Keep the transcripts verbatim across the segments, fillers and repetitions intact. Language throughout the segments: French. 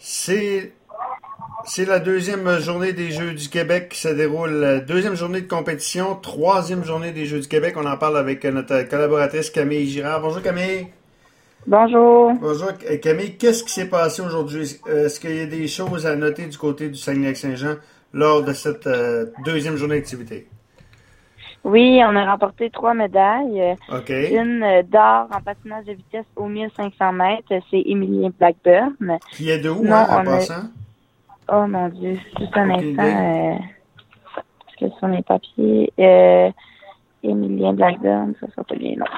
C'est c'est la deuxième journée des Jeux du Québec qui se déroule. Deuxième journée de compétition, troisième journée des Jeux du Québec. On en parle avec notre collaboratrice Camille Girard. Bonjour Camille. Bonjour. Bonjour Camille. Qu'est-ce qui s'est passé aujourd'hui? Est-ce qu'il y a des choses à noter du côté du Saguenay-Lac-Saint-Jean lors de cette euh, deuxième journée d'activité? Oui, on a remporté trois médailles. OK. Une euh, d'or en patinage de vitesse au mille cinq cents mètres, c'est Émilien Blackburn. Qui est de où, Sinon, hein, en on a- passant? Oh mon Dieu, juste un Aucune instant. Euh... Parce que sur mes papiers, euh... Émilien Blackburn, ça sera pas bien, non.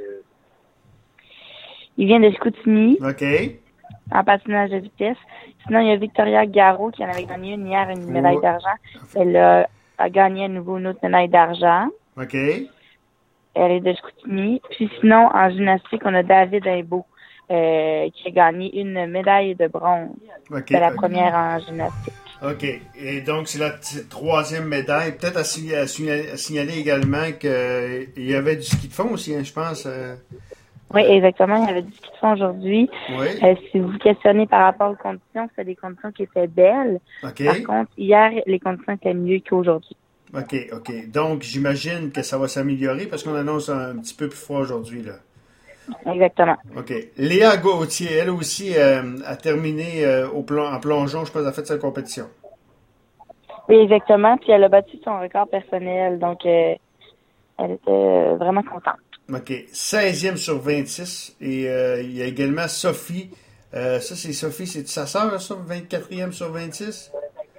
Il vient de Chicoutimi OK. en patinage de vitesse. Sinon, il y a Victoria Garot qui en avait gagné une hier, une médaille Ouais. d'argent. Elle a, a gagné à nouveau une autre médaille d'argent. OK. Elle est de Chicoutimi. Puis sinon, en gymnastique, on a David Imbeau euh, qui a gagné une médaille de bronze. OK. C'est la OK. première en gymnastique. OK. Et donc, c'est la t- troisième médaille. Peut-être à, sign- à signaler, à signaler également qu'il y avait du ski de fond aussi, hein, je pense. euh. Oui, exactement. Il y avait du ski de fond aujourd'hui. Oui. Euh, si vous vous questionnez par rapport aux conditions, c'était des conditions qui étaient belles. OK. Par contre, hier, les conditions étaient mieux qu'aujourd'hui. OK, OK. Donc, j'imagine que ça va s'améliorer parce qu'on annonce un petit peu plus froid aujourd'hui, là. Exactement. OK. Léa Gauthier, elle aussi, euh, a terminé euh, au plon- en plongeon, je pense, elle a fait sa compétition. Oui, exactement. Puis elle a battu son record personnel. Donc, euh, elle était euh, vraiment contente. OK. seizième sur vingt-six. Et euh, il y a également Sophie. Euh, ça, c'est Sophie, c'est sa sœur, ça, vingt-quatrième sur vingt-six?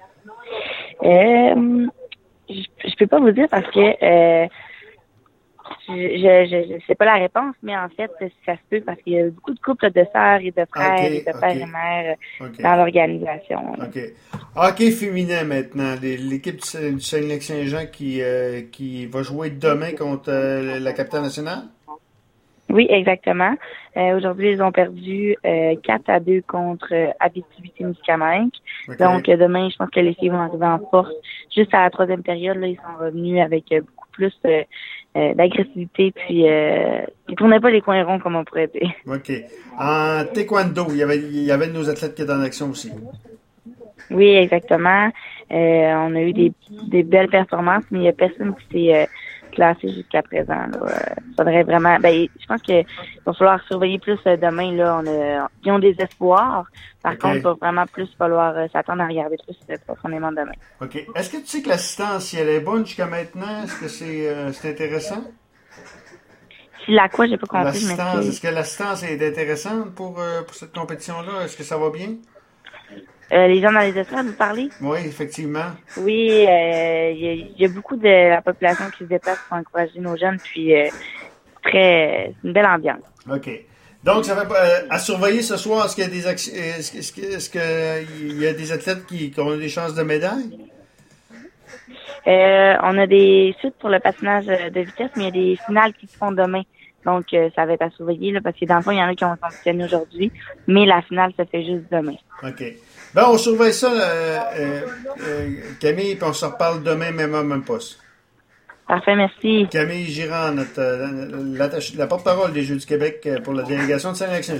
Euh, je, je peux pas vous dire parce que euh, je, je, je sais pas la réponse, mais en fait, ça se peut parce qu'il y a beaucoup de couples de sœurs et de frères Ok, et de ok. pères et mères OK. dans l'organisation. OK. Hockey féminin maintenant. Les- L'équipe du Sa- du Saguenay-Lac-Saint-Jean qui, euh, qui va jouer demain contre euh, la capitale nationale? Oui, exactement. Euh, aujourd'hui, ils ont perdu euh, quatre à deux contre euh, Abitibi-Témiscamingue. OK. Donc, euh, demain, je pense que les filles vont arriver en force. Juste à la troisième période, là, ils sont revenus avec euh, beaucoup plus euh, euh, d'agressivité. Puis, euh, ils tournaient pas les coins ronds comme on pourrait dire. OK. En taekwondo, il y avait, il y avait nos athlètes qui étaient en action aussi. Oui, exactement. Euh, on a eu des, des belles performances, mais il n'y a personne qui s'est euh, classé jusqu'à présent. Là. Euh, faudrait vraiment. Ben, je pense qu'il va falloir surveiller plus euh, demain. Là, on a, ils ont des espoirs. Par OK. contre, il va vraiment plus falloir euh, s'attendre à regarder plus euh, profondément demain. OK. Est-ce que tu sais que l'assistance, si elle est bonne jusqu'à maintenant, est-ce que c'est euh, c'est intéressant? Si la quoi, j'ai pas compris, je L'assistance, m'excuse. est-ce que l'assistance est intéressante pour, euh, pour cette compétition-là? Est-ce que ça va bien? Euh, les gens dans les estrades, vous parlez? Oui, effectivement. Oui, euh, il y, a- il y a beaucoup de la population qui se déplace pour encourager nos jeunes, puis euh, très, c'est une belle ambiance. OK. Donc, ça va euh, à surveiller ce soir, est-ce qu'il y a des ac- est-ce, que- est-ce, que- est-ce qu'il y a des athlètes qui, qui ont des chances de médaille? Euh, on a des suites pour le patinage euh, de vitesse, mais il y a des finales qui se font demain. Donc, euh, ça va être à surveiller, là, parce que dans le fond, il y en a qui ont compétitionné aujourd'hui, mais la finale se fait juste demain. OK. Ben, on surveille ça, euh, euh, euh, Camille, puis on se reparle demain, même heure, même poste. Parfait, merci. Camille Girard, notre, euh, l'attaché- la porte-parole des Jeux du Québec euh, pour la délégation de Saguenay-Lac-Saint-Jean.